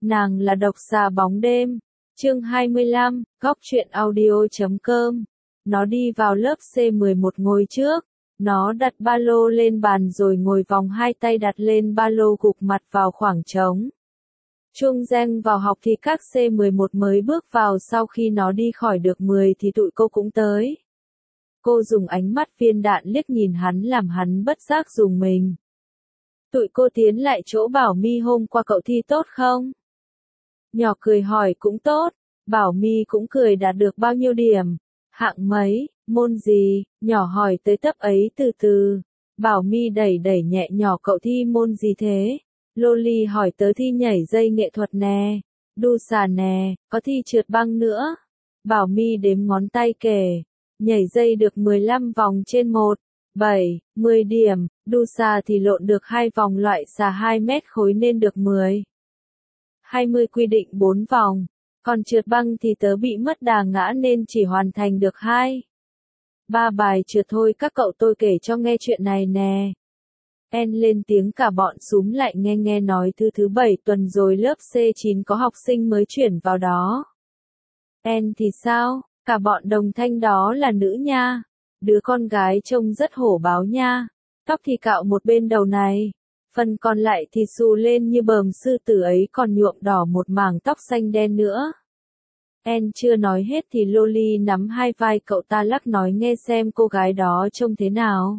Nàng là độc xà bóng đêm. Chương 25, góc truyện audio.com. Nó đi vào lớp C11 ngồi trước. Nó đặt ba lô lên bàn rồi ngồi vòng hai tay đặt lên ba lô gục mặt vào khoảng trống. Chuông reng vào học thì các C11 mới bước vào, sau khi nó đi khỏi được 10 thì tụi cô cũng tới. Cô dùng ánh mắt viên đạn liếc nhìn hắn làm hắn bất giác rùng mình. Tụi cô tiến lại chỗ Bảo My, hôm qua cậu thi tốt không? Nhỏ cười hỏi cũng tốt. Bảo My cũng cười, đạt được bao nhiêu điểm? Hạng mấy, môn gì? Nhỏ hỏi tới tấp ấy từ từ. Bảo My đẩy đẩy nhẹ nhỏ, cậu thi môn gì thế? Loli hỏi tớ thi nhảy dây nghệ thuật nè, đu xà nè, có thi trượt băng nữa. Bảo My đếm ngón tay kể, nhảy dây được 15 vòng trên 1, 7, 10 điểm, đu xà thì lộn được 2 vòng, loại xà 2 mét khối nên được 10. 20 quy định 4 vòng, còn trượt băng thì tớ bị mất đà ngã nên chỉ hoàn thành được 3 bài trượt thôi. Các cậu, tôi kể cho nghe chuyện này nè. En lên tiếng, cả bọn xúm lại nghe nói thứ 7 tuần rồi lớp C9 có học sinh mới chuyển vào đó. En thì sao? Cả bọn đồng thanh, đó là nữ nha. Đứa con gái trông rất hổ báo nha. Tóc thì cạo một bên đầu này, phần còn lại thì xù lên như bờm sư tử ấy, còn nhuộm đỏ một mảng tóc xanh đen nữa. En chưa nói hết thì Loli nắm hai vai cậu ta lắc, nói nghe xem cô gái đó trông thế nào.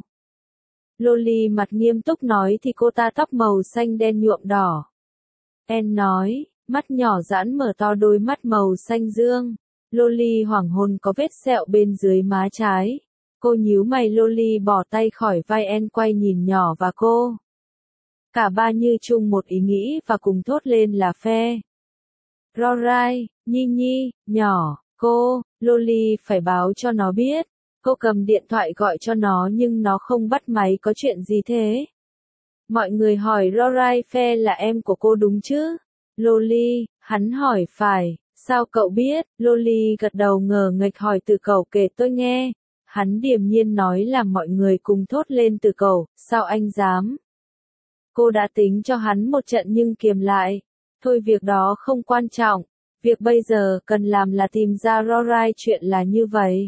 Loli mặt nghiêm túc nói thì cô ta tóc màu xanh đen nhuộm đỏ. En nói, mắt nhỏ giãn mở to, đôi mắt màu xanh dương. Loli hoảng hồn, có vết sẹo bên dưới má trái. Cô nhíu mày. Loli bỏ tay khỏi vai En, quay nhìn nhỏ và cô. Cả ba như chung một ý nghĩ và cùng thốt lên là phe. Rorai, Nhi, nhỏ, cô. Loli phải báo cho nó biết. Cô cầm điện thoại gọi cho nó nhưng nó không bắt máy. Có chuyện gì thế? Mọi người hỏi Rorai, phe là em của cô đúng chứ? Loli, hắn hỏi phải. Sao cậu biết? Loli gật đầu ngờ nghệch hỏi từ cậu kể tôi nghe. Hắn điềm nhiên nói làm mọi người cùng thốt lên từ cậu, sao anh dám? Cô đã tính cho hắn một trận nhưng kiềm lại. Thôi việc đó không quan trọng. Việc bây giờ cần làm là tìm ra Rorai. Chuyện là như vậy.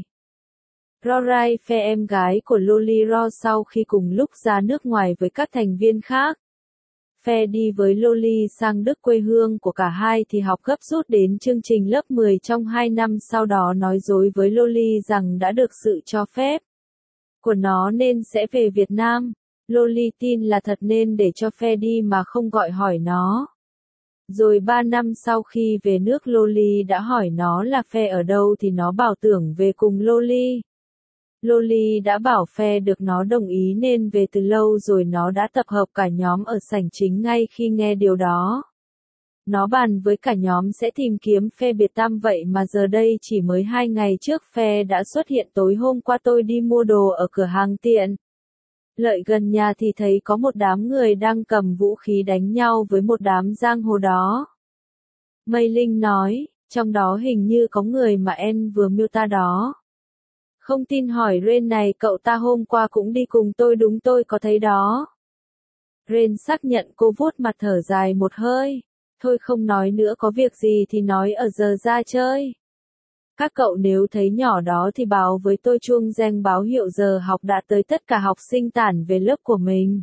Rorai, phe em gái của Loli Ro, sau khi cùng lúc ra nước ngoài với các thành viên khác. Phe đi với Loli sang Đức, quê hương của cả hai, thì học gấp rút đến chương trình lớp 10 trong 2 năm, sau đó nói dối với Loli rằng đã được sự cho phép của nó nên sẽ về Việt Nam. Loli tin là thật nên để cho phe đi mà không gọi hỏi nó. Rồi 3 năm sau khi về nước, Loli đã hỏi nó là phe ở đâu thì nó bảo tưởng về cùng Loli. Loli đã bảo phe được nó đồng ý nên về từ lâu rồi. Nó đã tập hợp cả nhóm ở sảnh chính ngay khi nghe điều đó. Nó bàn với cả nhóm sẽ tìm kiếm phe biệt tam, vậy mà giờ đây chỉ mới 2 ngày trước phe đã xuất hiện. Tối hôm qua tôi đi mua đồ ở cửa hàng tiện lợi gần nhà thì thấy có một đám người đang cầm vũ khí đánh nhau với một đám giang hồ đó. Mây Linh nói, trong đó hình như có người mà En vừa miêu tả đó. Không tin hỏi Ren này, cậu ta hôm qua cũng đi cùng tôi đúng, tôi có thấy đó. Ren xác nhận. Cô vuốt mặt thở dài một hơi. Thôi không nói nữa, có việc gì thì nói ở giờ ra chơi. Các cậu nếu thấy nhỏ đó thì báo với tôi. Chuông reng báo hiệu giờ học đã tới, tất cả học sinh tản về lớp của mình.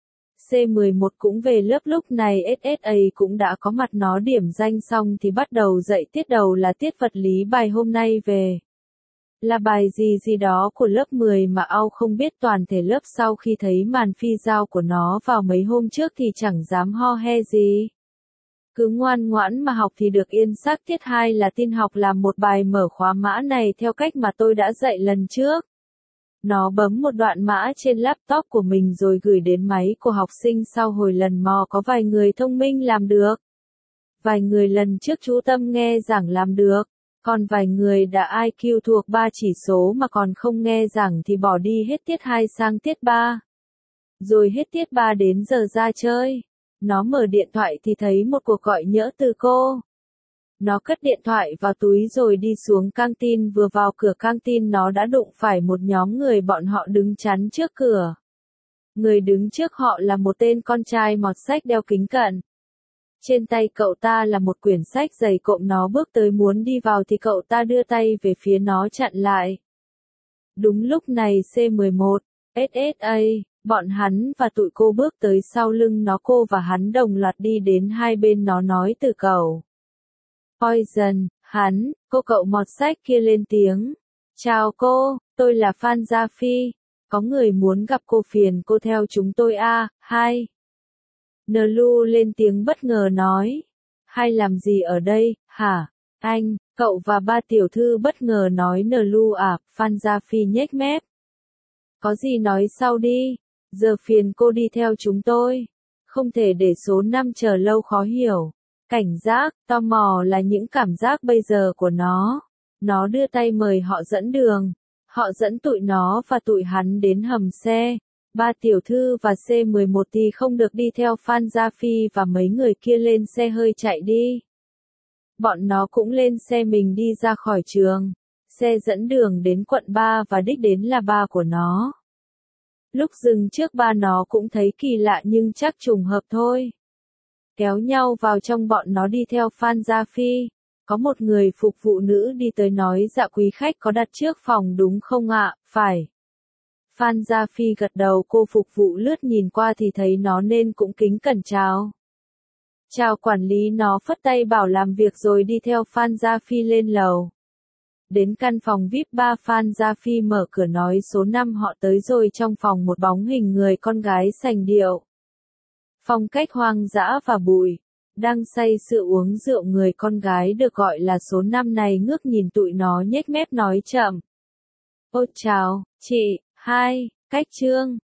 C11 cũng về lớp lúc này. SSA cũng đã có mặt. Nó điểm danh xong thì bắt đầu dạy. Tiết đầu là tiết vật lý. Bài hôm nay về là bài gì đó của lớp 10 mà Ao không biết. Toàn thể lớp sau khi thấy màn phi dao của nó vào mấy hôm trước thì chẳng dám ho he gì. Cứ ngoan ngoãn mà học thì được yên sắc. Tiết 2 là tin học, làm một bài mở khóa mã này theo cách mà tôi đã dạy lần trước. Nó bấm một đoạn mã trên laptop của mình rồi gửi đến máy của học sinh. Sau hồi lần mò có vài người thông minh làm được. Vài người lần trước chú tâm nghe giảng làm được. Còn vài người đã IQ thuộc 3 chỉ số mà còn không nghe giảng thì bỏ đi hết tiết 2 sang tiết 3. Rồi hết tiết 3 đến giờ ra chơi. Nó mở điện thoại thì thấy một cuộc gọi nhỡ từ cô. Nó cất điện thoại vào túi rồi đi xuống căng tin. Vừa vào cửa căng tin nó đã đụng phải một nhóm người, bọn họ đứng chắn trước cửa. Người đứng trước họ là một tên con trai mọt sách đeo kính cận. Trên tay cậu ta là một quyển sách dày cộm, nó bước tới muốn đi vào thì cậu ta đưa tay về phía nó chặn lại. Đúng lúc này C11, SSA, bọn hắn và tụi cô bước tới sau lưng nó, cô và hắn đồng loạt đi đến hai bên nó nói từ cậu. Poison, hắn, cậu mọt sách kia lên tiếng. Chào cô, tôi là Phan Gia Phi, có người muốn gặp cô, phiền cô theo chúng tôi à, hai. Nlu lên tiếng bất ngờ nói. Hai làm gì ở đây, hả? Anh, cậu và ba tiểu thư bất ngờ nói Nlu à, Phan Gia Phi nhếch mép. Có gì nói sau đi, giờ phiền cô đi theo chúng tôi. Không thể để số 5 chờ lâu, khó hiểu. Cảnh giác, tò mò là những cảm giác bây giờ của nó. Nó đưa tay mời họ dẫn đường. Họ dẫn tụi nó và tụi hắn đến hầm xe. Ba tiểu thư và C11 thì không được đi theo Phan Gia Phi và mấy người kia lên xe hơi chạy đi. Bọn nó cũng lên xe mình đi ra khỏi trường. Xe dẫn đường đến quận 3 và đích đến là ba của nó. Lúc dừng trước ba nó cũng thấy kỳ lạ nhưng chắc trùng hợp thôi. Kéo nhau vào trong, bọn nó đi theo Phan Gia Phi. Có một người phục vụ nữ đi tới nói, dạ quý khách có đặt trước phòng đúng không ạ? Phải. Phan Gia Phi gật đầu, cô phục vụ lướt nhìn qua thì thấy nó nên cũng kính cẩn chào. Chào quản lý, nó phất tay bảo làm việc rồi đi theo Phan Gia Phi lên lầu. Đến căn phòng VIP 3, Phan Gia Phi mở cửa nói số 5 họ tới rồi. Trong phòng một bóng hình người con gái sành điệu. Phong cách hoang dã và bụi. Đang say sưa uống rượu, người con gái được gọi là số 5 này ngước nhìn tụi nó nhếch mép nói chậm. Ôi chào, chị, hai, cách trương.